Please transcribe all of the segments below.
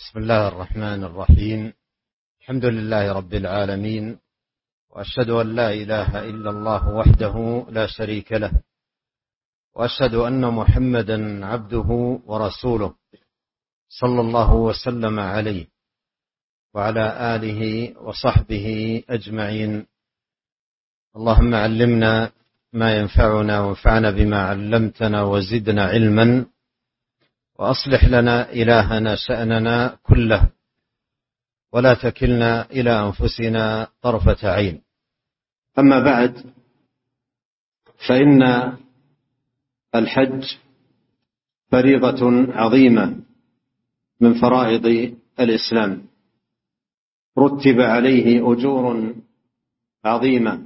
بسم الله الرحمن الرحيم. الحمد لله رب العالمين، وأشهد أن لا إله إلا الله وحده لا شريك له، وأشهد أن محمدا عبده ورسوله صلى الله وسلم عليه وعلى آله وصحبه أجمعين. اللهم علمنا ما ينفعنا وانفعنا بما علمتنا وزدنا علما، وأصلح لنا إلهنا شأننا كله، ولا تكلنا إلى أنفسنا طرفة عين. أما بعد، فإن الحج فريضة عظيمة من فرائض الإسلام، رتب عليه أجور عظيمة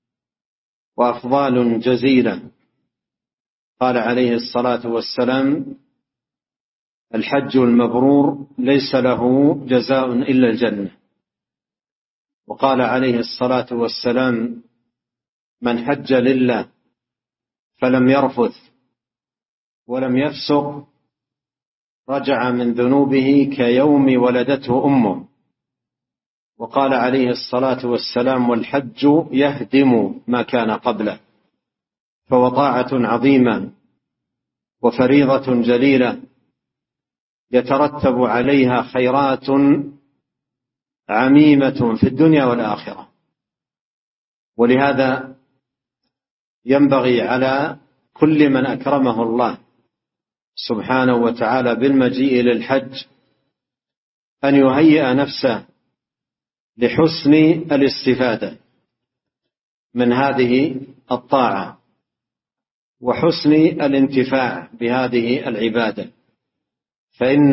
وأفضال جزيلة. قال عليه الصلاة والسلام: الحج المبرور ليس له جزاء إلا الجنة. وقال عليه الصلاة والسلام: من حج لله فلم يرفث ولم يفسق رجع من ذنوبه كيوم ولدته أمه. وقال عليه الصلاة والسلام: والحج يهدم ما كان قبله. فهو طاعة عظيمة وفريضة جليلة يترتب عليها خيرات عميمة في الدنيا والآخرة. ولهذا ينبغي على كل من أكرمه الله سبحانه وتعالى بالمجيء للحج أن يهيئ نفسه لحسن الاستفادة من هذه الطاعة وحسن الانتفاع بهذه العبادة، فإن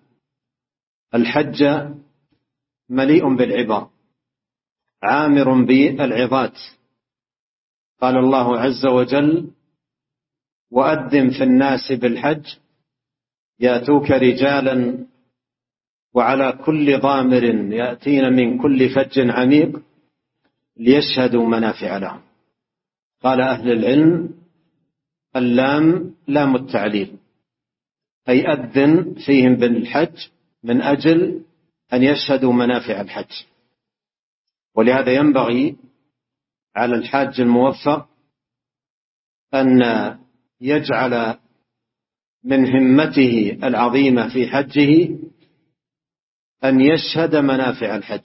الحج مليء بالعبر، عامر بالعظات. قال الله عز وجل: وأذن في الناس بالحج يأتوك رجالا وعلى كل ضامر يأتين من كل فج عميق ليشهدوا منافع لهم. قال أهل العلم: اللام لام التعليل، أي أذن فيهم بالحج من أجل أن يشهدوا منافع الحج. ولهذا ينبغي على الحاج الموفق أن يجعل من همته العظيمة في حجه أن يشهد منافع الحج،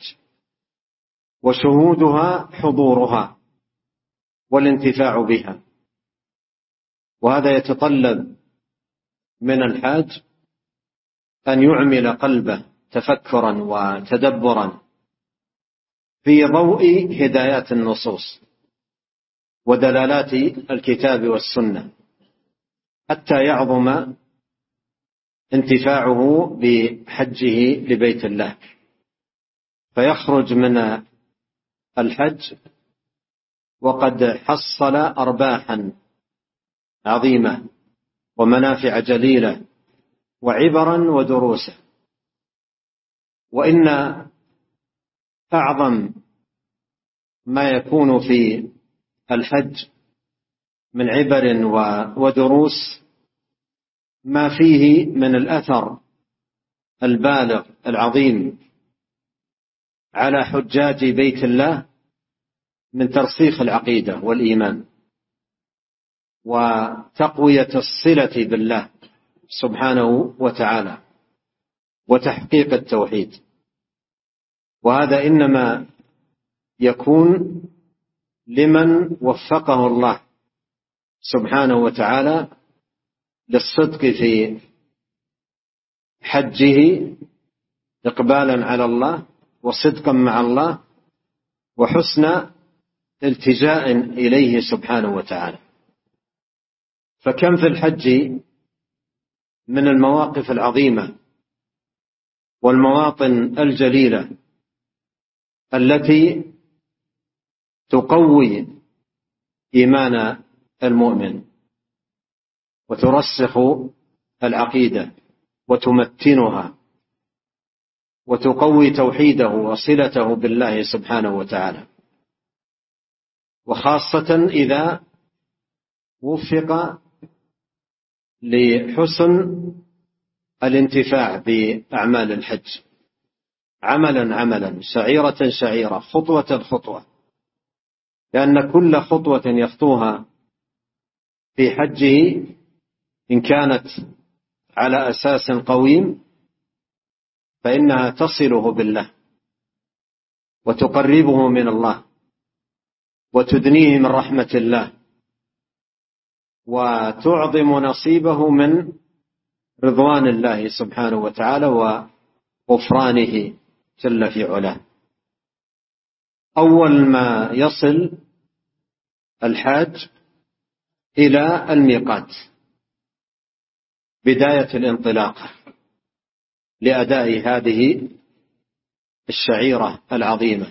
وشهودها حضورها والانتفاع بها. وهذا يتطلب من الحاج أن يعمل قلبه تفكرا وتدبرا في ضوء هدايات النصوص ودلالات الكتاب والسنة، حتى يعظم انتفاعه بحجه لبيت الله، فيخرج من الحج وقد حصل أرباحا عظيمة ومنافع جليلة وعبرا ودروسا. وإن أعظم ما يكون في الحج من عبر ودروس ما فيه من الأثر البالغ العظيم على حجاج بيت الله من ترسيخ العقيدة والإيمان وتقوية الصلة بالله سبحانه وتعالى وتحقيق التوحيد. وهذا إنما يكون لمن وفقه الله سبحانه وتعالى للصدق في حجه، إقبالا على الله وصدقا مع الله وحسن التجاء إليه سبحانه وتعالى. فكم في الحج من المواقف العظيمة والمواطن الجليلة التي تقوي إيمان المؤمن وترسخ العقيدة وتمتنها وتقوي توحيده وصلته بالله سبحانه وتعالى، وخاصة إذا وفق لحسن الانتفاع بأعمال الحج عملا عملا، شعيرة شعيرة، خطوة خطوة، لأن كل خطوة يخطوها في حجه إن كانت على أساس قويم فإنها تصله بالله وتقربه من الله وتدنيه من رحمة الله وتعظم نصيبه من رضوان الله سبحانه وتعالى وغفرانه جل في علاه. أول ما يصل الحاج إلى الميقات بداية الانطلاق لأداء هذه الشعيرة العظيمة،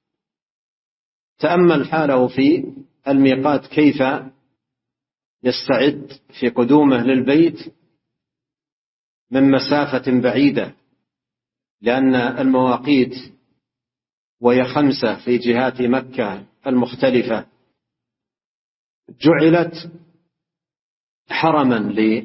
تأمل حاله في الميقات كيف يستعد في قدومه للبيت من مسافة بعيدة، لأن المواقيت وهي 5 في جهات مكة المختلفة جعلت حرما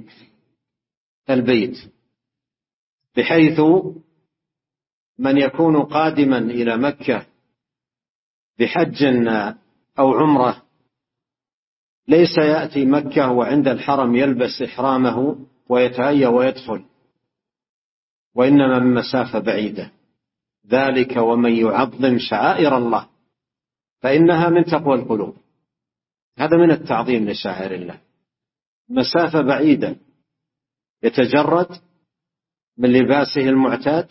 للبيت، بحيث من يكون قادما إلى مكة بحج أو عمرة ليس يأتي مكة وعند الحرم يلبس إحرامه ويتهيأ ويدخل، وإنما من مسافة بعيدة. ذلك ومن يعظم شعائر الله فإنها من تقوى القلوب. هذا من التعظيم لشعائر الله، مسافة بعيدة، يتجرد من لباسه المعتاد،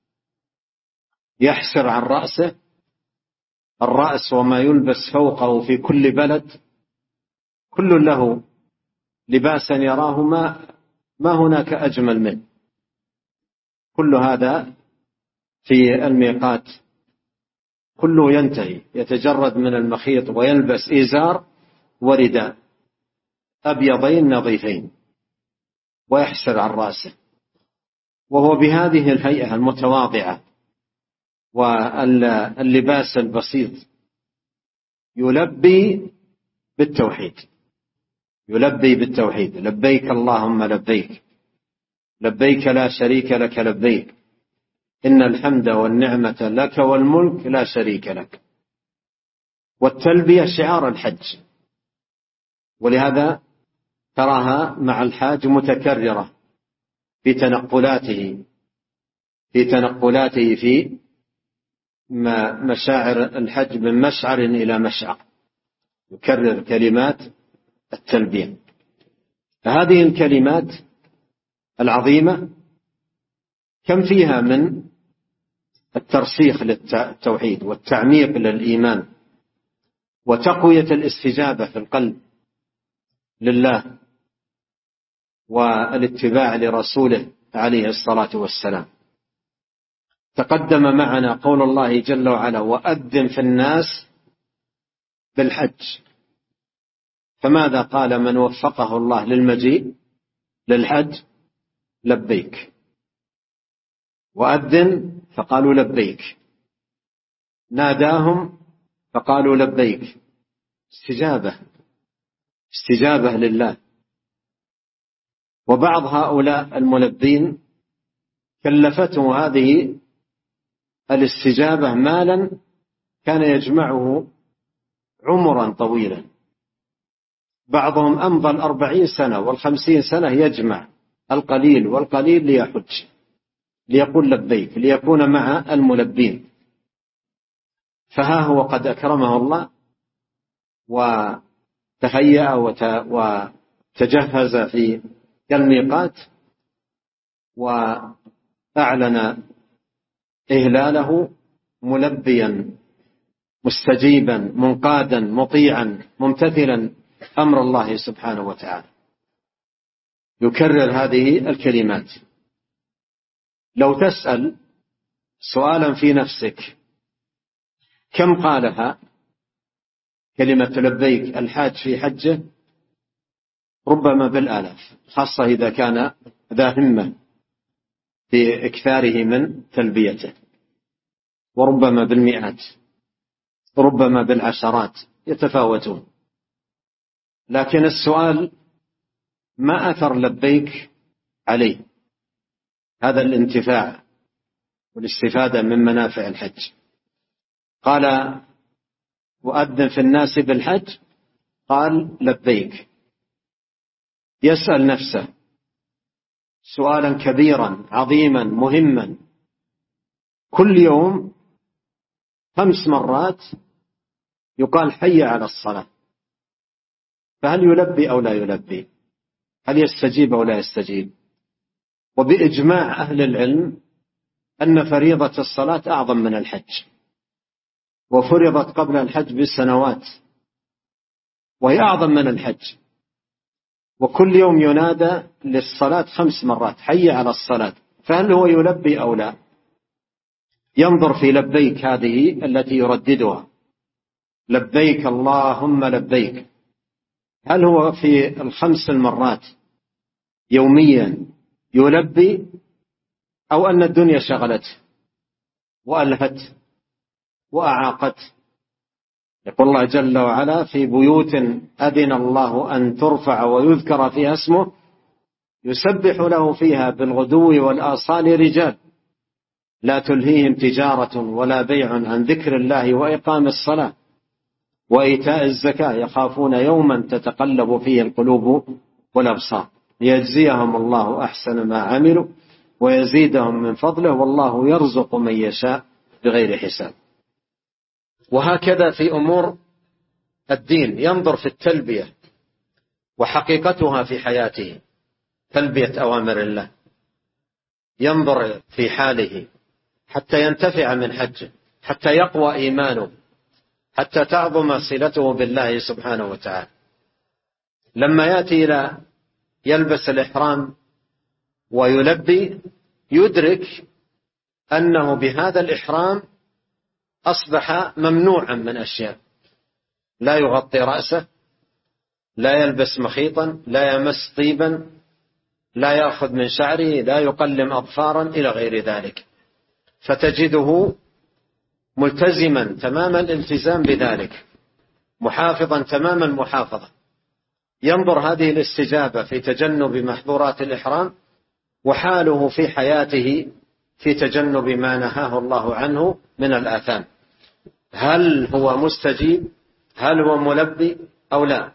يحسر عن رأسه، الرأس وما يلبس فوقه في كل بلد كل له لباسا يراه ما هناك أجمل منه، كل هذا في الميقات كله ينتهي، يتجرد من المخيط ويلبس إزار ورداء أبيضين نظيفين ويحسر عن رأسه، وهو بهذه الهيئة المتواضعة واللباس البسيط يلبي بالتوحيد، يلبي بالتوحيد: لبيك اللهم لبيك، لبيك لا شريك لك لبيك، إن الحمد والنعمة لك والملك لا شريك لك. والتلبية شعار الحج، ولهذا تراها مع الحاج متكررة في تنقلاته في مشاعر الحج من مشعر إلى مشعر، يكرر كلمات التلبية. فهذه الكلمات العظيمة كم فيها من الترسيخ للتوحيد والتعميق للإيمان وتقوية الاستجابة في القلب لله والاتباع لرسوله عليه الصلاة والسلام. تقدم معنا قول الله جل وعلا: وأذن في الناس بالحج. فماذا قال من وفقه الله للمجيء للحج؟ لبيك. وأذن فقالوا لبيك، ناداهم فقالوا لبيك. استجابة لله. وبعض هؤلاء الملبين كلفته هذه الاستجابة مالا كان يجمعه عمرا طويلا، بعضهم أمضى 40 سنة و50 سنة يجمع القليل والقليل ليحج، ليقول لبيك، ليكون مع الملبين. فها هو قد أكرمه الله وتهيأ وتجهز في الميقات وأعلن إهلاله ملبيا مستجيبا منقادا مطيعا ممتثلا أمر الله سبحانه وتعالى، يكرر هذه الكلمات. لو تسأل سؤالا في نفسك: كم قالها كلمة لبيك الحاج في حجه؟ ربما بالآلاف، خاصة إذا كان ذا همة في إكثاره من تلبيته، وربما بالمئات، ربما بالعشرات، يتفاوتون. لكن السؤال: ما أثر لبيك عليه؟ هذا الانتفاع والاستفادة من منافع الحج. قال وأذن في الناس بالحج، قال لبيك. يسأل نفسه سؤالا كبيرا عظيما مهما. كل يوم 5 مرات يقال حي على الصلاة، فهل يلبي أو لا يلبي؟ هل يستجيب أو لا يستجيب؟ وبإجماع أهل العلم أن فريضة الصلاة أعظم من الحج، وفرضت قبل الحج بسنوات، وهي أعظم من الحج. وكل يوم ينادى للصلاة 5 مرات حي على الصلاة، فهل هو يلبي أو لا؟ ينظر في لبيك هذه التي يرددها، لبيك اللهم لبيك، هل هو في ال5 مرات يوميا يلبي، أو أن الدنيا شغلته وألهته وأعاقته؟ يقول الله جل وعلا في بيوت أذن الله أن ترفع ويذكر فيها اسمه يسبح له فيها بالغدو والآصال رجال لا تلهيهم تجارة ولا بيع عن ذكر الله وإقام الصلاة وإيتاء الزكاة يخافون يوما تتقلب فيه القلوب والأبصار ليجزيهم الله أحسن ما عملوا ويزيدهم من فضله والله يرزق من يشاء بغير حساب. وهكذا في أمور الدين ينظر في التلبية وحقيقتها في حياته، تلبية أوامر الله، ينظر في حاله حتى ينتفع من حجه، حتى يقوى إيمانه، حتى تعظم صلته بالله سبحانه وتعالى. لما يأتي إلى يلبس الإحرام ويلبي يدرك أنه بهذا الإحرام أصبح ممنوعا من أشياء، لا يغطي رأسه، لا يلبس مخيطا، لا يمس طيبا، لا يأخذ من شعره، لا يقلم أظفارا إلى غير ذلك، فتجده ملتزما تمام الالتزام بذلك، محافظا تمام المحافظة. ينظر هذه الاستجابة في تجنب محظورات الإحرام، وحاله في حياته في تجنب ما نهاه الله عنه من الآثام، هل هو مستجيب؟ هل هو ملبي أو لا؟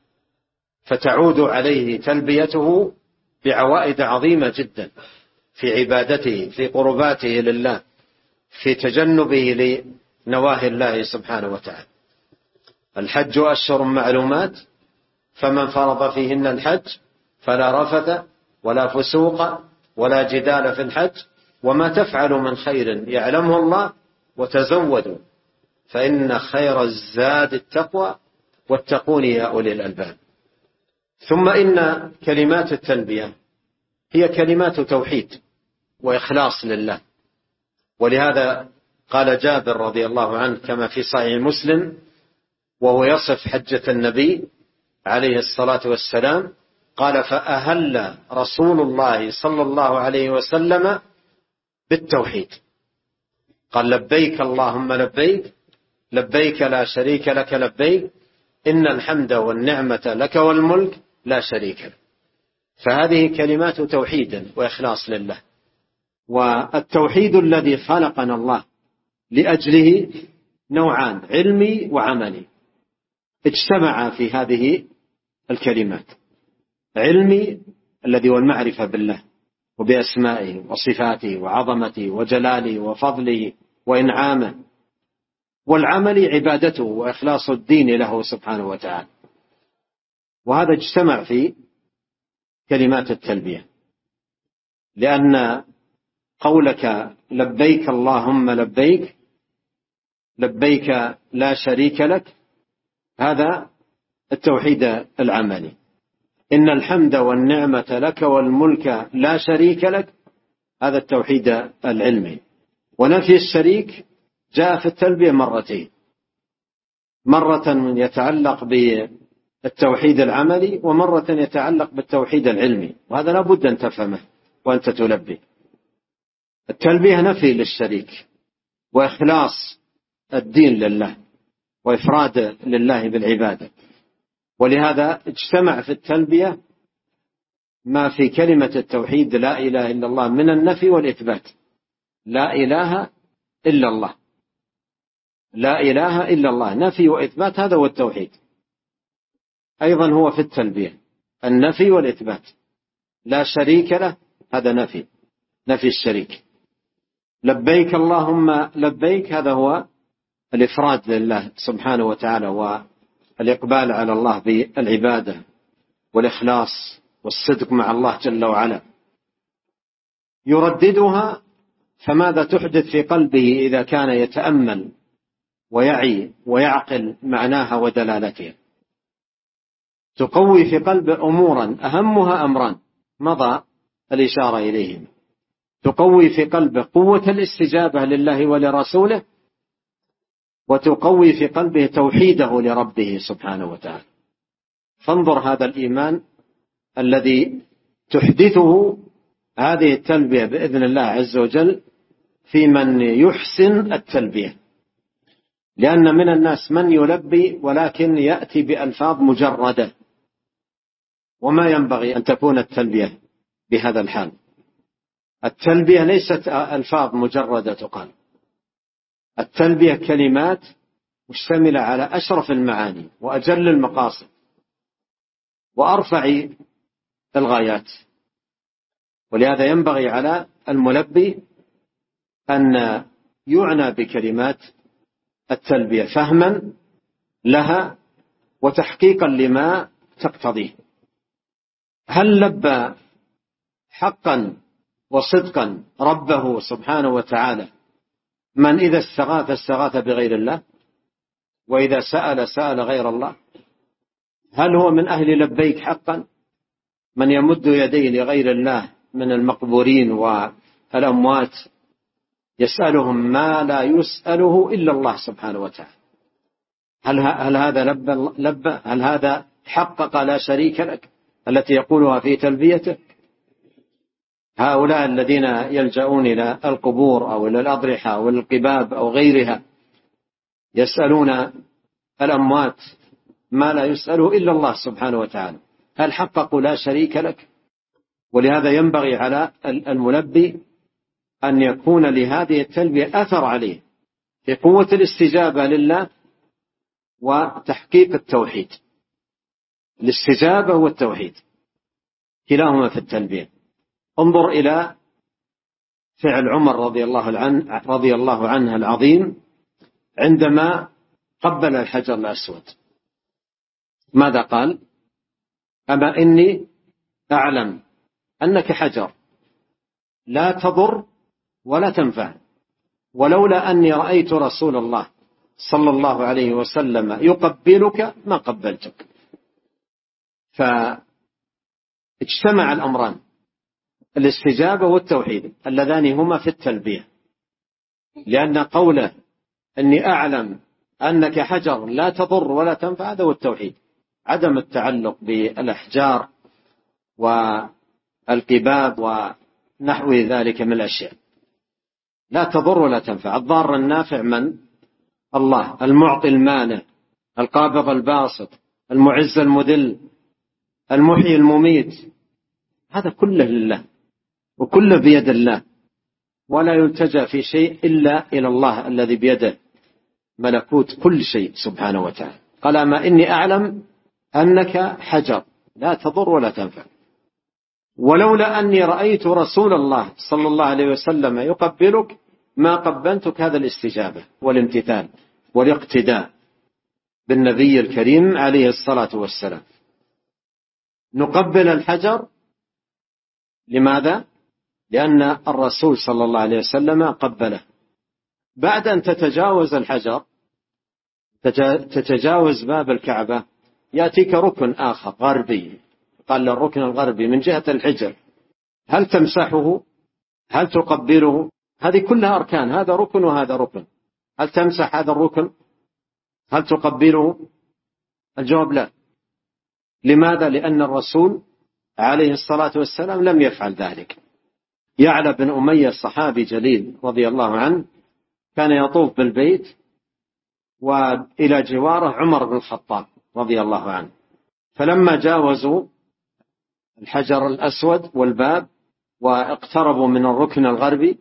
فتعود عليه تلبيته بعوائد عظيمة جدا في عبادته، في قرباته لله، في تجنبه لنواهي الله سبحانه وتعالى. الحج أشهر معلومات، فمن فرض فيهن الحج فلا رفث ولا فسوق ولا جدال في الحج، وما تفعل من خير يعلمه الله، وتزودوا فإن خير الزاد التقوى واتقون يا أولي الألباب. ثم إن كلمات التلبية هي كلمات توحيد وإخلاص لله، ولهذا قال جابر رضي الله عنه كما في صحيح مسلم وهو يصف حجة النبي عليه الصلاة والسلام، قال فأهل رسول الله صلى الله عليه وسلم بالتوحيد، قال لبيك اللهم لبيك، لبيك لا شريك لك لبيك، إن الحمد والنعمة لك والملك لا شريك لك. فهذه كلمات توحيد وإخلاص لله. والتوحيد الذي خلقنا الله لأجله نوعان، علمي وعملي، اجتمع في هذه الكلمات. علمي الذي هو المعرفة بالله وبأسمائه وصفاته وعظمته وجلاله وفضله وإنعامه، والعمل عبادته وإخلاص الدين له سبحانه وتعالى. وهذا اجتمع في كلمات التلبية، لأن قولك لبيك اللهم لبيك، لبيك لا شريك لك، هذا التوحيد العملي. إن الحمد والنعمة لك والملك لا شريك لك، هذا التوحيد العلمي. ونفي الشريك جاء في التلبية مرتين، مرة يتعلق بالتوحيد العملي ومرة يتعلق بالتوحيد العلمي، وهذا لا بد أن تفهمه وأنت تلبي. التلبية نفي للشريك وإخلاص الدين لله وإفراد لله بالعبادة، ولهذا اجتمع في التلبية ما في كلمة التوحيد لا إله إلا الله من النفي والإثبات. لا إله إلا الله، لا إله إلا الله، نفي وإثبات، هذا هو التوحيد. أيضا هو في التلبية النفي والإثبات. لا شريك له، هذا نفي الشريك. لبيك اللهم لبيك، هذا هو الإفراد لله سبحانه وتعالى والإقبال على الله بالعبادة والإخلاص والصدق مع الله جل وعلا. يرددها، فماذا تحدث في قلبه إذا كان يتأمل ويعي ويعقل معناها ودلالتها؟ تقوي في قلبه أمورا أهمها أمران مضى الإشارة إليهم. تقوي في قلبه قوة الاستجابة لله ولرسوله، وتقوي في قلبه توحيده لربه سبحانه وتعالى. فانظر هذا الإيمان الذي تحدثه هذه التلبية بإذن الله عز وجل في من يحسن التلبية. لأن من الناس من يلبي ولكن يأتي بألفاظ مجردة، وما ينبغي أن تكون التلبية بهذا الحال. التلبية ليست ألفاظ مجردة تقال، التلبية كلمات مشتملة على أشرف المعاني وأجل المقاصد وأرفع الغايات. ولهذا ينبغي على الملبي أن يعنى بكلمات التلبية فهما لها وتحقيقا لما تقتضيه. هل لبى حقا وصدقا ربه سبحانه وتعالى من إذا استغاث بغير الله، وإذا سأل غير الله؟ هل هو من أهل لبيك حقا من يمد يديه لغير الله من المقبورين والأموات يسألهم ما لا يسأله إلا الله سبحانه وتعالى؟ هل هذا لبى؟ هل هذا حقق لا شريك لك التي يقولها في تلبيته؟ هؤلاء الذين يلجؤون إلى القبور أو إلى الأضرحة أو القباب أو غيرها يسألون الأموات ما لا يسأله إلا الله سبحانه وتعالى، هل حققوا لا شريك لك؟ ولهذا ينبغي على الملبي أن يكون لهذه التلبية أثر عليه في قوة الاستجابة لله وتحقيق التوحيد. الاستجابة والتوحيد كلاهما في التلبية. انظر إلى فعل عمر رضي الله عنه العظيم عندما قبل الحجر الأسود. ماذا قال؟ أما إني أعلم أنك حجر لا تضر ولا تنفع، ولولا أني رأيت رسول الله صلى الله عليه وسلم يقبلك ما قبلتك. فاجتمع الأمران، الاستجابة والتوحيد اللذان هما في التلبية. لأن قوله أني أعلم أنك حجر لا تضر ولا تنفع هذا هو التوحيد، عدم التعلق بالأحجار والقباب ونحو ذلك من الأشياء. لا تضر ولا تنفع. الضار النافع من؟ الله، المعطي المانع، القابض الباسط، المعز المذل، المحيي المميت، هذا كله لله وكله بيد الله، ولا يلتجأ في شيء إلا إلى الله الذي بيده ملكوت كل شيء سبحانه وتعالى. قال ما إني أعلم أنك حجر لا تضر ولا تنفع، ولولا أني رأيت رسول الله صلى الله عليه وسلم يقبلك ما قبلتك. هذا الاستجابة والامتثال والاقتداء بالنبي الكريم عليه الصلاة والسلام. نقبل الحجر لماذا؟ لأن الرسول صلى الله عليه وسلم قبله. بعد أن تتجاوز الحجر تتجاوز باب الكعبة يأتيك ركن آخر غربي، قال الركن الغربي من جهة الحجر، هل تمسحه؟ هل تقبله؟ هذه كلها أركان، هذا ركن وهذا ركن. هل تمسح هذا الركن؟ هل تقبله؟ الجواب لا. لماذا؟ لأن الرسول عليه الصلاة والسلام لم يفعل ذلك. يعلى بن أمية صحابي جليل رضي الله عنه كان يطوف بالبيت وإلى جواره عمر بن الخطاب رضي الله عنه، فلما جاوزوا الحجر الأسود والباب واقتربوا من الركن الغربي،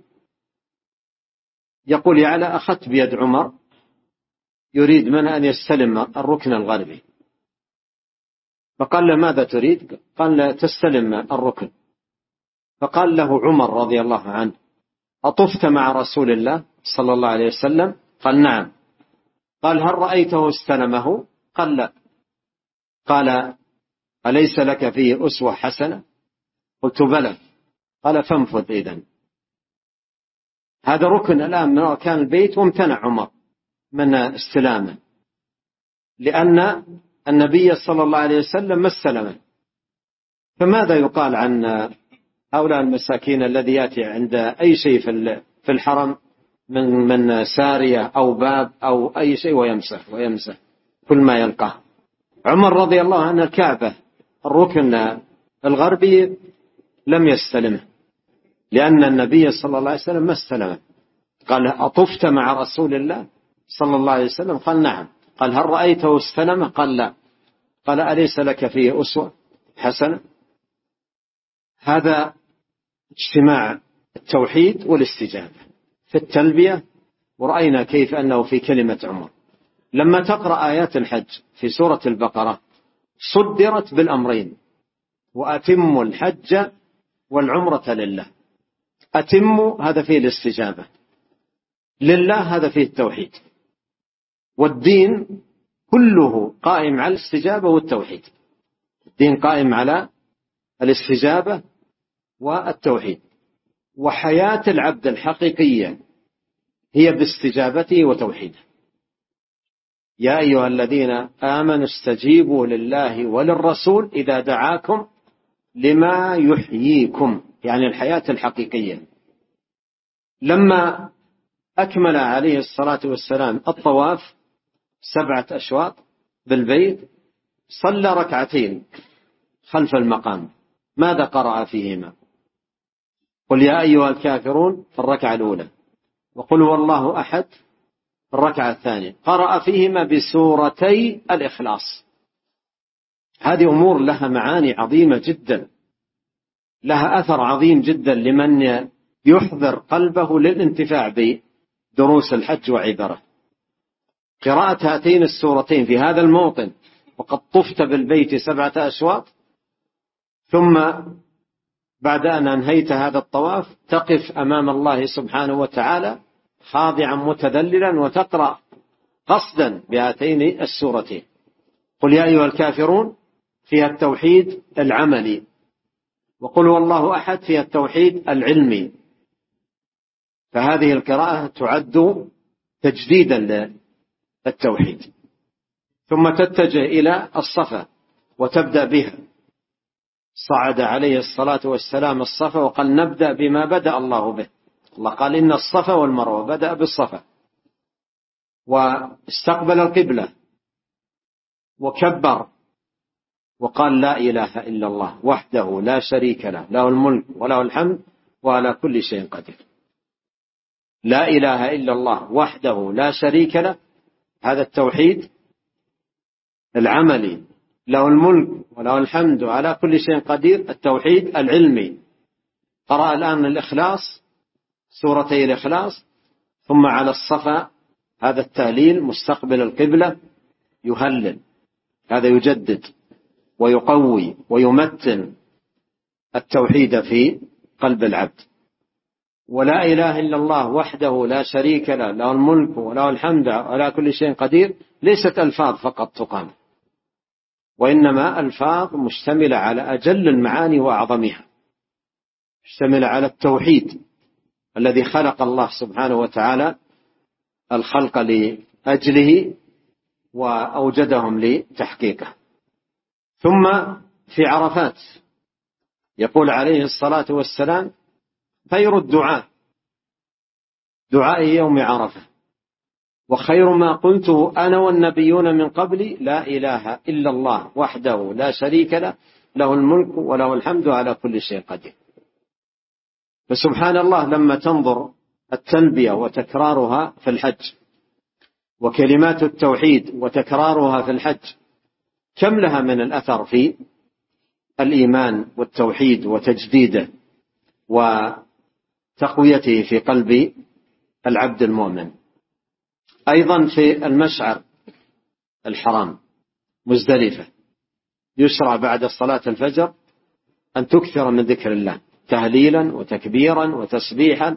يقول يعلى: أخذت بيد عمر يريد من أن يستلم الركن الغربي، فقال له: ماذا تريد؟ قال له: تستلم الركن. فقال له عمر رضي الله عنه: أطفت مع رسول الله صلى الله عليه وسلم؟ قال: نعم. قال: هل رأيته استلمه؟ قال: لا. قال: أليس لك فيه أسوة حسنة؟ قلت: بلى. قال: فانفذ إذن. هذا ركن الآن من أركان البيت، وامتنع عمر من استلامه، لأن النبي صلى الله عليه وسلم ما استلمه. فماذا يقال عن هؤلاء المساكين الذي يأتي عند أي شيء في الحرم من سارية أو باب أو أي شيء ويمسح كل ما يلقاه؟ عمر رضي الله عنه الكعبة الركن الغربي لم يستلمه، لأن النبي صلى الله عليه وسلم ما استلمه. قال: أطفت مع رسول الله صلى الله عليه وسلم؟ قال: نعم. قال: هل رأيته استلمه؟ قال: لا. قال: أليس لك فيه أسوة حسنة؟ هذا اجتماع التوحيد والاستجابة في التلبية. ورأينا كيف أنه في كلمة عمر لما تقرأ آيات الحج في سورة البقرة صدرت بالأمرين: وأتموا الحج والعمرة لله. أتموا هذا فيه الاستجابة، لله هذا فيه التوحيد، والدين كله قائم على الاستجابة والتوحيد. الدين قائم على الاستجابة والتوحيد، وحياة العبد الحقيقية هي باستجابته وتوحيده. يا أيها الذين آمنوا استجيبوا لله وللرسول إذا دعاكم لما يحييكم، يعني الحياة الحقيقية. لما أكمل عليه الصلاة والسلام الطواف 7 أشواط بالبيت صلى ركعتين خلف المقام. ماذا قرأ فيهما؟ قل يا أيها الكافرون في الركعة الأولى، وقل هو الله أحد في الركعة الثانية. قرأ فيهما بسورتي الإخلاص. هذه أمور لها معاني عظيمة جدا، لها أثر عظيم جدا لمن يحضر قلبه للانتفاع بدروس الحج وعبره. قراءة هاتين السورتين في هذا الموطن وقد طفت بالبيت 7 أشواط، ثم بعد أن أنهيت هذا الطواف تقف أمام الله سبحانه وتعالى خاضعا متذللا وتقرأ قصدا بهاتين السورتين. قل يا أيها الكافرون فيها التوحيد العملي، وقل هو الله أحد فيها التوحيد العلمي. فهذه القراءة تعد تجديدا للتوحيد. ثم تتجه إلى الصفا وتبدأ بها. صعد عليه الصلاة والسلام الصفا وقال: نبدأ بما بدأ الله به. الله قال: إن الصفا والمروة، بدأ بالصفا واستقبل القبلة وكبر وقال: لا إله إلا الله وحده لا شريك له، له الملك وله الحمد وعلى كل شيء قدير. لا إله إلا الله وحده لا شريك له، هذا التوحيد العملي. له الملك وله الحمد وعلى كل شيء قدير، التوحيد العلمي. قرأ الآن الإخلاص، سورتي الإخلاص، ثم على الصفا هذا التهليل مستقبل القبلة يهلل. هذا يجدد ويقوي ويمتن التوحيد في قلب العبد. ولا إله إلا الله وحده لا شريك له، له الملك وله الحمد على كل شيء قدير، ليست ألفاظ فقط تقام، وإنما ألفاظ مشتملة على أجل المعاني وأعظمها، مشتملة على التوحيد الذي خلق الله سبحانه وتعالى الخلق لأجله وأوجدهم لتحقيقه. ثم في عرفات يقول عليه الصلاة والسلام: خير الدعاء دعاء يوم عرفة، وخير ما قلته أنا والنبيون من قبلي لا إله إلا الله وحده لا شريك له، له الملك وله الحمد على كل شيء قدير. فسبحان الله لما تنظر التلبية وتكرارها في الحج وكلمات التوحيد وتكرارها في الحج كم لها من الأثر في الإيمان والتوحيد وتجديده وتقويته في قلب العبد المؤمن. أيضا في المشعر الحرام مزدلفة يشرع بعد صلاة الفجر أن تكثر من ذكر الله تهليلا وتكبيرا وتسبيحا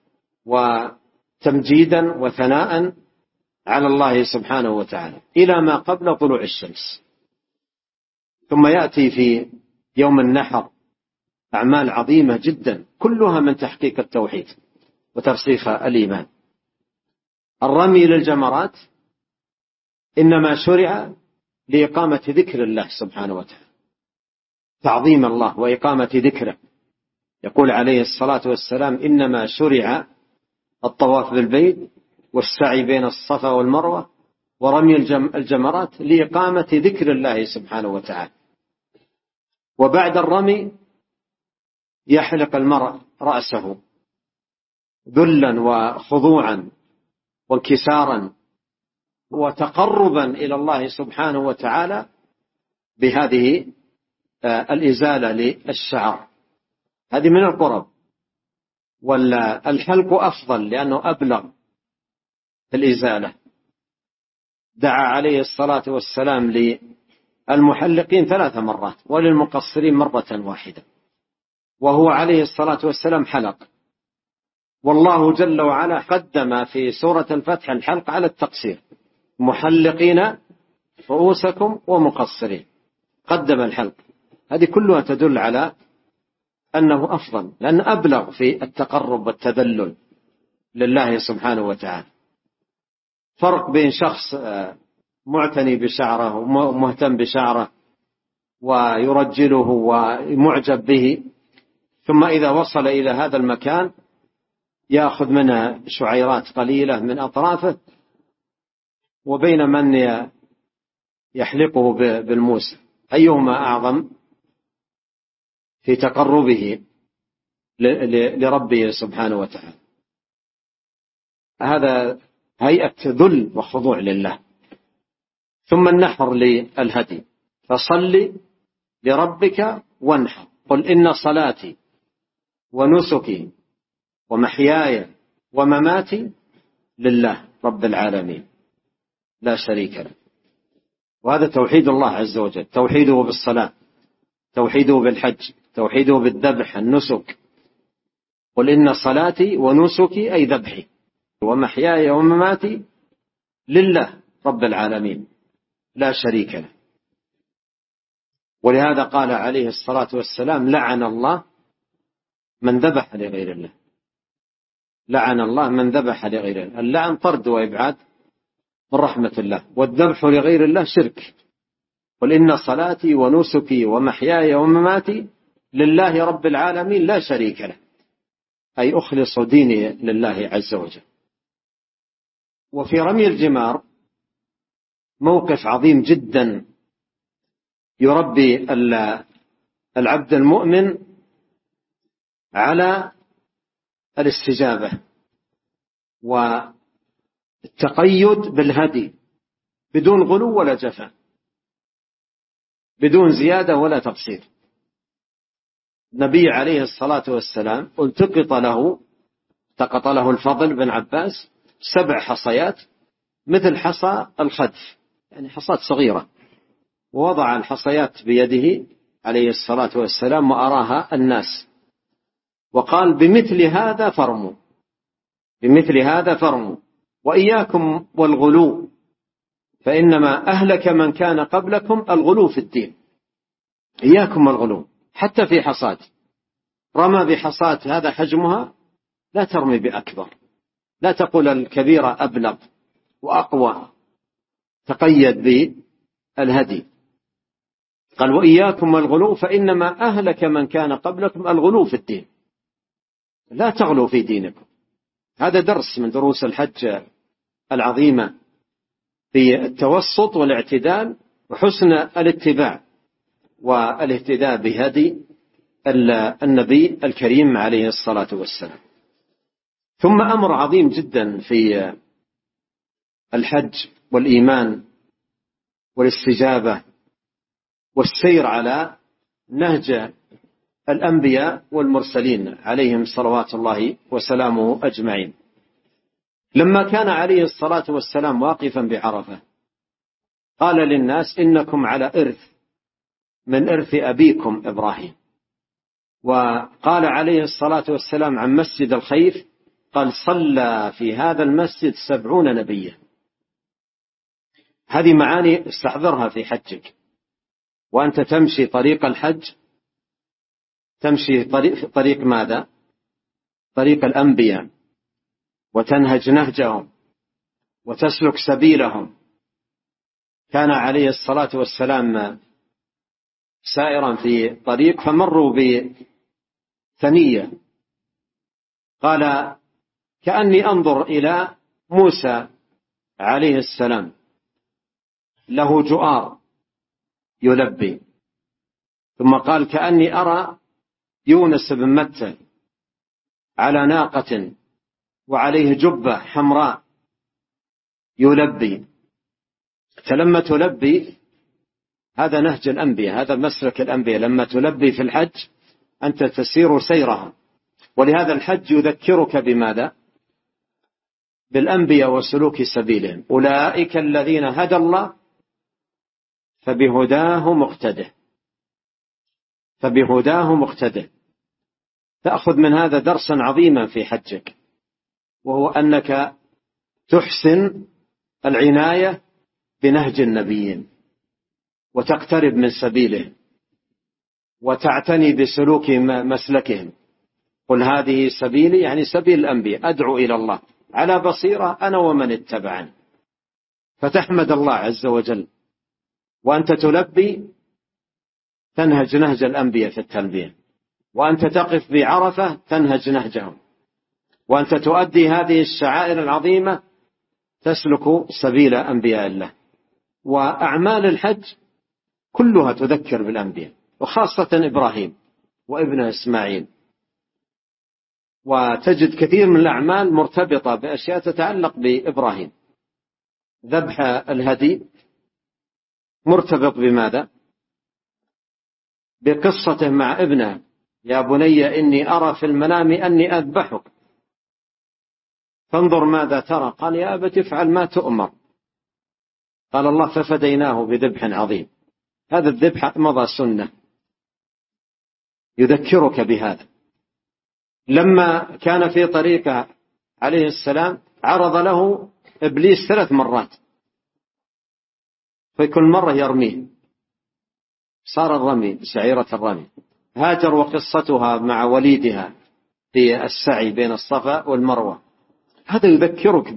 وتمجيدا وثناء على الله سبحانه وتعالى إلى ما قبل طلوع الشمس. ثم يأتي في يوم النحر أعمال عظيمة جدا كلها من تحقيق التوحيد وترسيخ الإيمان. الرمي للجمرات إنما شرع لإقامة ذكر الله سبحانه وتعالى، تعظيم الله وإقامة ذكره. يقول عليه الصلاة والسلام: إنما شرع الطواف بالبيت والسعي بين الصفا والمروة ورمي الجمرات لإقامة ذكر الله سبحانه وتعالى. وبعد الرمي يحلق المرء رأسه ذلا وخضوعا وانكسارا وتقربا إلى الله سبحانه وتعالى بهذه الإزالة للشعر. هذه من القرب. والحلق أفضل لأنه أبلغ في الإزالة. دعا عليه الصلاة والسلام للمحلقين 3 مرات وللمقصرين مرة واحدة، وهو عليه الصلاة والسلام حلق. والله جل وعلا قدم في سورة الفتح الحلق على التقصير: محلقين رؤوسكم ومقصرين، قدم الحلق. هذه كلها تدل على أنه أفضل لأنه أبلغ في التقرب والتذلل لله سبحانه وتعالى. فرق بين شخص معتني بشعره ومهتم بشعره ويرجله ومعجب به، ثم إذا وصل إلى هذا المكان يأخذ منها شعيرات قليلة من أطرافه، وبين من يحلقه بالموس. أيهما أعظم في تقربه لربه سبحانه وتعالى؟ هذا هيئة ذل وخضوع لله. ثم النحر للهدي: فصل لربك وانحر، قل إن صلاتي ونسكي ومحياي ومماتي لله رب العالمين لا شريك له. وهذا توحيد الله عز وجل، توحيده بالصلاة، توحيده بالحج، توحيده بالذبح النسك. قل إن صلاتي ونسكي أي ذبحي ومحياي ومماتي لله رب العالمين لا شريك له. ولهذا قال عليه الصلاة والسلام: لعن الله من ذبح لغير الله. لعن الله من ذبح لغير الله. اللعن طرد وإبعاد من رحمة الله، والذبح لغير الله شرك. قل إن صلاتي ونسكي ومحياي ومماتي لله رب العالمين لا شريك له، أي أخلص ديني لله عز وجل. وفي رمي الجمار موقف عظيم جدا يربي العبد المؤمن على الاستجابة والتقيد بالهدي بدون غلو ولا جفاء، بدون زيادة ولا تقصير. النبي عليه الصلاة والسلام التقط له الفضل بن عباس 7 حصيات مثل حصى الخدف، يعني حصات صغيرة، ووضع الحصيات بيده عليه الصلاة والسلام وأراها الناس، وقال: بمثل هذا فرموا، بمثل هذا فرموا، وإياكم والغلو، فإنما أهلك من كان قبلكم الغلو في الدين. إياكم والغلو، حتى في حصات رمى بحصات هذا حجمها، لا ترمي بأكبر، لا تقول الكبيرة أبلغ وأقوى، تقيد بالهدي. قال: وإياكم والغلو، فإنما أهلك من كان قبلكم الغلو في الدين. لا تغلوا في دينكم. هذا درس من دروس الحج العظيمة في التوسط والاعتدال وحسن الاتباع والاهتداء بهدي النبي الكريم عليه الصلاة والسلام. ثم أمر عظيم جدا في الحج والإيمان والاستجابة والسير على نهج الأنبياء والمرسلين عليهم صلوات الله وسلامه أجمعين. لما كان عليه الصلاة والسلام واقفا بعرفة قال للناس: إنكم على إرث من إرث أبيكم إبراهيم. وقال عليه الصلاة والسلام عن مسجد الخيف: قال: صلى في هذا المسجد 70 نبيا. هذه معاني استحضرها في حجك، وأنت تمشي طريق الحج، تمشي طريق ماذا؟ طريق الأنبياء، وتنهج نهجهم وتسلك سبيلهم. كان عليه الصلاة والسلام سائرا في طريق فمروا بثنية، قال: كأني أنظر إلى موسى عليه السلام له جؤار يلبي. ثم قال: كأني أرى يونس بن متى على ناقة وعليه جبة حمراء يلبي. فلما تلبي هذا نهج الأنبياء، هذا مسلك الأنبياء. لما تلبي في الحج أنت تسير سيرها. ولهذا الحج يذكرك بماذا؟ بالأنبياء وسلوك سبيلهم. أولئك الذين هدى الله فبهداه مقتده، فبهداه مقتده. تأخذ من هذا درسا عظيما في حجك، وهو أنك تحسن العناية بنهج النبيين وتقترب من سبيلهم وتعتني بسلوك مسلكهم. قل هذه سبيلي، يعني سبيل الأنبياء، أدعو إلى الله على بصيرة أنا ومن اتبعني. فتحمد الله عز وجل وأنت تلبي، تنهج نهج الأنبياء في التلبية، وأنت تقف بعرفة تنهج نهجهم، وأنت تؤدي هذه الشعائر العظيمة تسلك سبيل أنبياء الله. وأعمال الحج كلها تذكر بالأنبياء، وخاصة إبراهيم وابنه إسماعيل. وتجد كثير من الأعمال مرتبطة بأشياء تتعلق بإبراهيم. ذبح الهدي مرتبط بماذا؟ بقصته مع ابنه: يا بني إني أرى في المنام أني أذبحك فانظر ماذا ترى. قال: يا أبت افعل ما تؤمر. قال الله: ففديناه بذبح عظيم. هذا الذبح مضى سنة يذكرك بهذا. لما كان في طريقه عليه السلام عرض له إبليس 3 مرات، في كل مرة يرميه، صار الرمي شعيرة الرمي. هاجر وقصتها مع وليدها في السعي بين الصفا والمروة. هذا يذكرك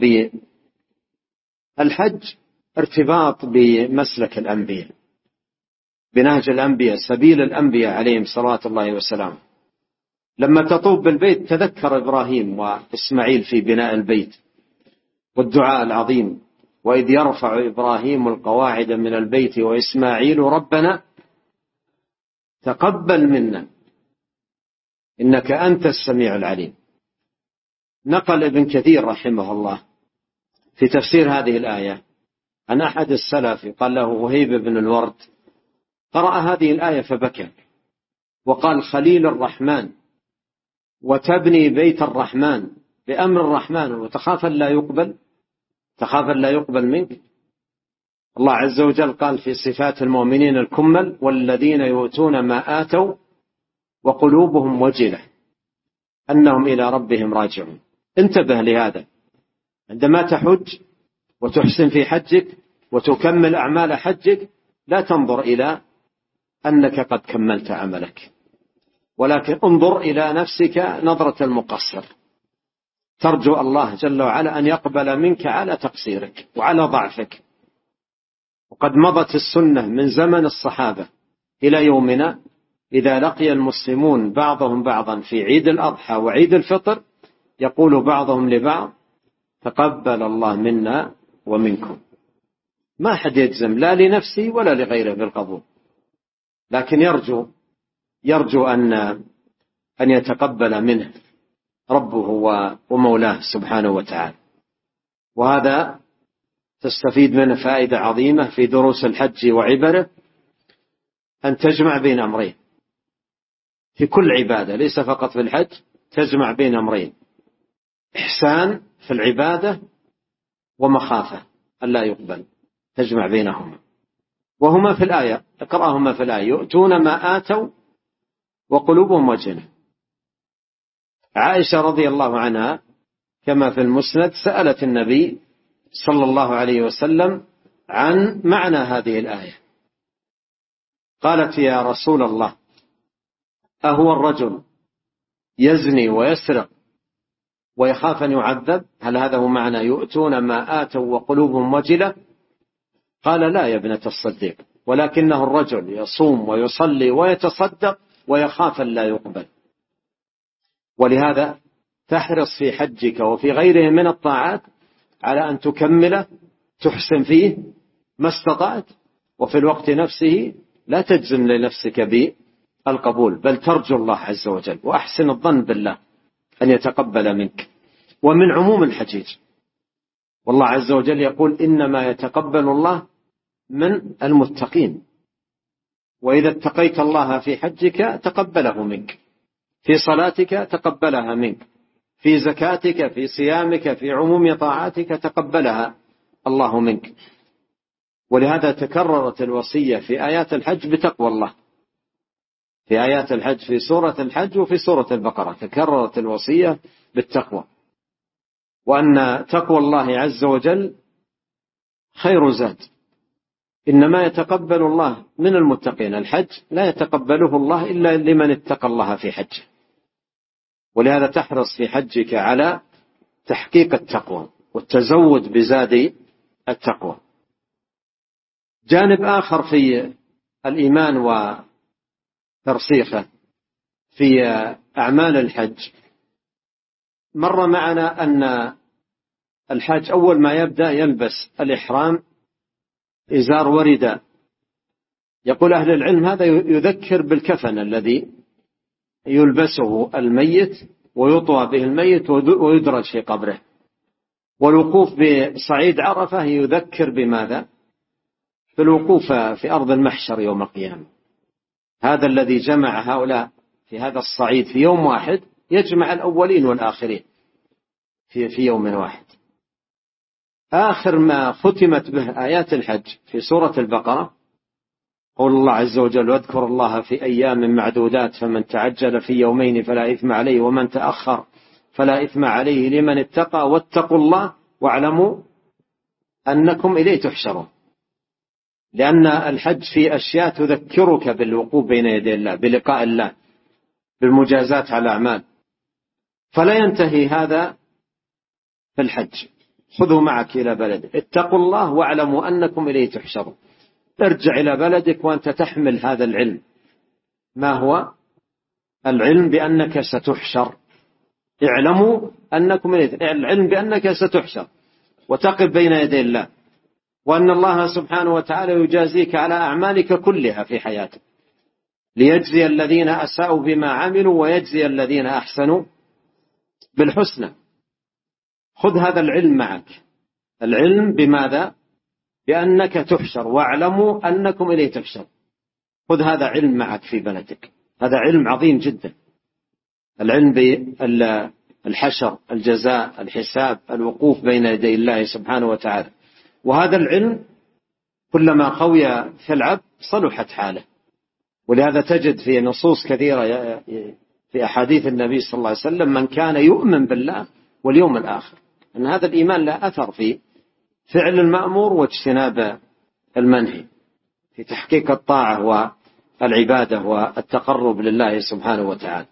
بالحج ارتباط بمسلك الأنبياء، بنهج الأنبياء، سبيل الأنبياء عليهم صلوات الله وسلامه. لما تطوف بالبيت تذكر إبراهيم وإسماعيل في بناء البيت والدعاء العظيم: وإذ يرفع إبراهيم القواعد من البيت وإسماعيل ربنا تقبل منا إنك أنت السميع العليم. نقل ابن كثير رحمه الله في تفسير هذه الآية عن أحد السلف قال له وهيب بن الورد، قرأ هذه الآية فبكى وقال: خليل الرحمن وتبني بيت الرحمن بأمر الرحمن وتخاف لا يقبل، تخاف لا يقبل منك. الله عز وجل قال في صفات المؤمنين الكمل: والذين يؤتون ما آتوا وقلوبهم وجلة أنهم إلى ربهم راجعون. انتبه لهذا عندما تحج وتحسن في حجك وتكمل أعمال حجك، لا تنظر إلى أنك قد كملت عملك، ولكن انظر إلى نفسك نظرة المقصر، ترجو الله جل وعلا أن يقبل منك على تقصيرك وعلى ضعفك. وقد مضت السنة من زمن الصحابة إلى يومنا، إذا لقي المسلمون بعضهم بعضا في عيد الأضحى وعيد الفطر يقول بعضهم لبعض: تقبل الله منا ومنكم. ما حد يجزم لا لنفسه ولا لغيره بالقبول، لكن يرجو أن يتقبل منه ربه ومولاه سبحانه وتعالى. وهذا تستفيد منه فائدة عظيمة في دروس الحج وعبره، أن تجمع بين أمرين: في كل عبادة، ليس فقط في الحج، تجمع بين أمرين: إحسان في العبادة ومخافة ألا يقبل، تجمع بينهما، وهما في الآية، اقرأهما في الآية: يؤتون ما آتوا وقلوبهم وجلة. عائشة رضي الله عنها كما في المسند سألت النبي صلى الله عليه وسلم عن معنى هذه الآية، قالت: يا رسول الله، أهو الرجل يزني ويسرق ويخاف أن يعذب؟ هل هذا هو معنى يؤتون ما آتوا وقلوبهم وجلة؟ قال: لا يا ابنة الصديق، ولكنه الرجل يصوم ويصلي ويتصدق ويخاف أن لا يقبل. ولهذا تحرص في حجك وفي غيره من الطاعات على أن تكمله، تحسن فيه ما استطعت، وفي الوقت نفسه لا تجزم لنفسك بالقبول، بل ترجو الله عز وجل وأحسن الظن بالله أن يتقبل منك. ومن عموم الحجيج، والله عز وجل يقول: إنما يتقبل الله من المتقين. وإذا اتقيت الله في حجك تقبله منك، في صلاتك تقبلها منك، في زكاتك، في صيامك، في عموم طاعاتك تقبلها الله منك. ولهذا تكررت الوصية في آيات الحج بتقوى الله، في آيات الحج في سورة الحج وفي سورة البقرة تكررت الوصية بالتقوى، وأن تقوى الله عز وجل خير زاد. إنما يتقبل الله من المتقين، الحج لا يتقبله الله إلا لمن اتقى الله في حجه. ولهذا تحرص في حجك على تحقيق التقوى والتزود بزاد التقوى. جانب آخر في الإيمان وترسيخه في أعمال الحج، مر معنا أن الحاج أول ما يبدأ يلبس الإحرام إزار ورداء. يقول أهل العلم هذا يذكر بالكفن الذي يلبسه الميت ويطوى به الميت ويدرج في قبره. والوقوف بصعيد عرفة يذكر بماذا؟ بالوقوف في أرض المحشر يوم القيامة. هذا الذي جمع هؤلاء في هذا الصعيد في يوم واحد يجمع الأولين والآخرين في يوم واحد. آخر ما ختمت به آيات الحج في سورة البقرة قول الله عز وجل: واذكر الله في أيام معدودات فمن تعجل في يومين فلا إثم عليه ومن تأخر فلا إثم عليه لمن اتقى واتقوا الله واعلموا أنكم إليه تحشرون. لأن الحج في أشياء تذكرك بالوقوف بين يدي الله، بلقاء الله، بالمجازات على الأعمال. فلا ينتهي هذا في الحج، خذوا معك إلى بلد، اتقوا الله واعلموا أنكم إليه تحشرون. ارجع إلى بلدك وأنت تحمل هذا العلم. ما هو العلم؟ بأنك ستحشر. اعلموا أنكم إليه، العلم بأنك ستحشر وتقف بين يدي الله، وأن الله سبحانه وتعالى يجازيك على أعمالك كلها في حياتك، ليجزي الذين أساءوا بما عملوا ويجزي الذين أحسنوا بالحسنى. خذ هذا العلم معك، العلم بماذا؟ بأنك تحشر، واعلموا أنكم إليه تحشر. خذ هذا علم معك في بلدك، هذا علم عظيم جدا، العلم بالحشر، الجزاء، الحساب، الوقوف بين يدي الله سبحانه وتعالى. وهذا العلم كلما قوي في العبد صلحت حاله. ولهذا تجد في نصوص كثيرة في أحاديث النبي صلى الله عليه وسلم: من كان يؤمن بالله واليوم الآخر، أن هذا الإيمان لا أثر في فعل المأمور واجتناب المنهي، في تحقيق الطاعة والعبادة والتقرب لله سبحانه وتعالى.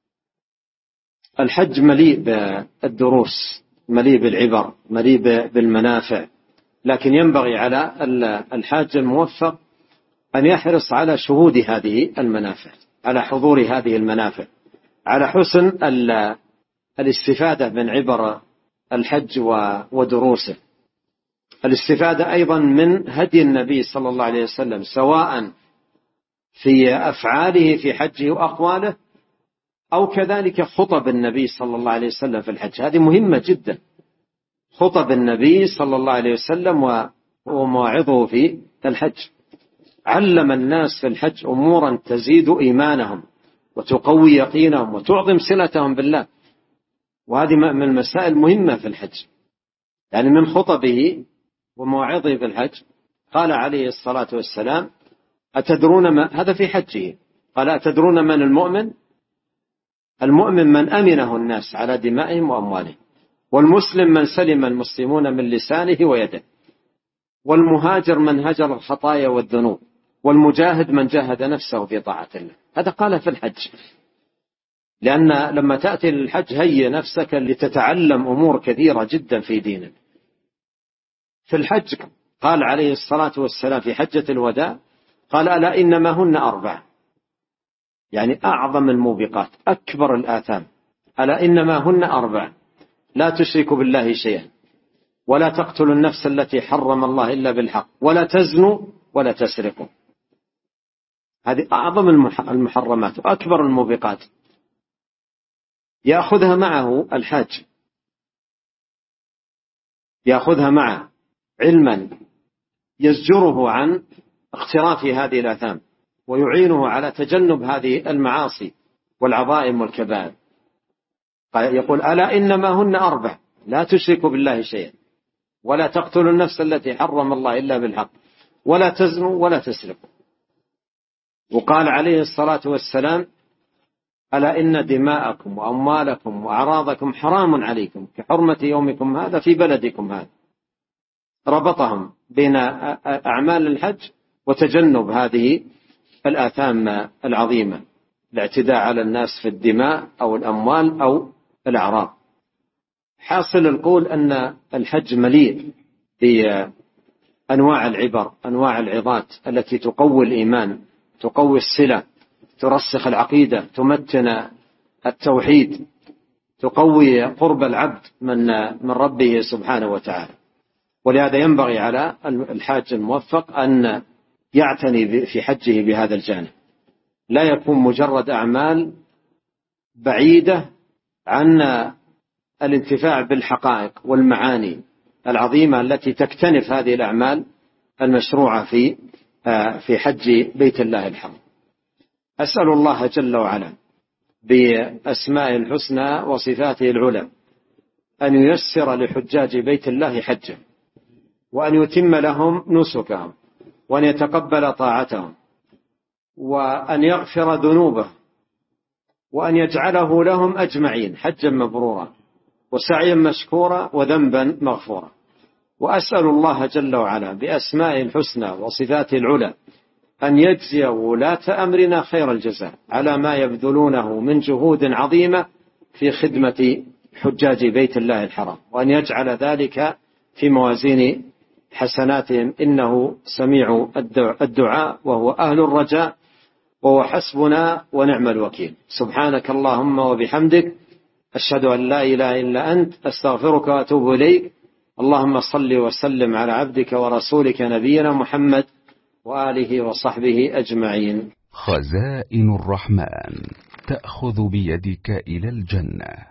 الحج مليء بالدروس، مليء بالعبر، مليء بالمنافع، لكن ينبغي على الحاج الموفق أن يحرص على شهود هذه المنافع، على حضور هذه المنافع، على حسن الاستفادة من عبر الحج ودروسه، الاستفادة أيضا من هدي النبي صلى الله عليه وسلم، سواء في أفعاله في حجه وأقواله أو كذلك خطب النبي صلى الله عليه وسلم في الحج. هذه مهمة جدا، خطب النبي صلى الله عليه وسلم ومواعظه في الحج. علم الناس في الحج أمورا تزيد إيمانهم وتقوي يقينهم وتعظم صلتهم بالله. وهذه من المسائل المهمة في الحج. يعني من خطبه ومواعظه في الحج قال عليه الصلاة والسلام: أتدرون ما هذا في حجه، قال: أتدرون من المؤمن؟ المؤمن من أمنه الناس على دمائهم وأموالهم، والمسلم من سلم المسلمون من لسانه ويده، والمهاجر من هجر الخطايا والذنوب، والمجاهد من جاهد نفسه في طاعة الله. هذا قال في الحج. لأن لما تأتي للحج هيئ نفسك لتتعلم أمور كثيرة جدا في دينك. في الحج قال عليه الصلاة والسلام في حجة الوداع قال: ألا إنما هن 4، يعني أعظم الموبقات أكبر الآثام. ألا إنما هن 4: لا تشركوا بالله شيئا، ولا تقتلوا النفس التي حرم الله إلا بالحق، ولا تزنوا، ولا تسرقوا. هذه أعظم المحرمات وأكبر الموبقات. يأخذها معه الحاج، يأخذها معه علما يزجره عن اقتراف هذه الآثام، ويعينه على تجنب هذه المعاصي والعظائم والكبائر. يقول: ألا إنما هن 4: لا تشركوا بالله شيئا، ولا تقتلوا النفس التي حرم الله إلا بالحق، ولا تزنوا، ولا تسرقوا. وقال عليه الصلاة والسلام: ألا إن دماءكم وأموالكم وأعراضكم حرام عليكم كحرمة يومكم هذا في بلدكم هذا. ربطهم بين أعمال الحج وتجنب هذه الآثام العظيمة، الاعتداء على الناس في الدماء أو الأموال أو الأعراض. حاصل القول أن الحج مليء بأنواع العبر، أنواع العظات التي تقوي الإيمان، تقوي الصلة، ترسخ العقيدة، تمتن التوحيد، تقوي قرب العبد من ربه سبحانه وتعالى. ولهذا ينبغي على الحاج الموفق أن يعتني في حجه بهذا الجانب، لا يكون مجرد أعمال بعيدة عن الانتفاع بالحقائق والمعاني العظيمة التي تكتنف هذه الأعمال المشروعة في حج بيت الله الحرام. أسأل الله جل وعلا بأسماء الحسنى وصفاته العلى أن ييسر لحجاج بيت الله حجه، وأن يتم لهم نسكهم، وأن يتقبل طاعتهم، وأن يغفر ذنوبهم، وأن يجعله لهم أجمعين حجا مبرورا وسعيا مشكورا وذنبا مغفورا. وأسأل الله جل وعلا بأسماء الحسنى وصفاته العلى أن يجزي ولاة أمرنا خير الجزاء على ما يبذلونه من جهود عظيمة في خدمة حجاج بيت الله الحرام، وأن يجعل ذلك في موازين حسناتهم، إنه سميع الدعاء وهو أهل الرجاء، وهو حسبنا ونعم الوكيل. سبحانك اللهم وبحمدك، أشهد أن لا إله إلا أنت، أستغفرك وأتوب إليك. اللهم صل وسلم على عبدك ورسولك نبينا محمد وآله وصحبه أجمعين. خزائن الرحمن تأخذ بيدك إلى الجنة.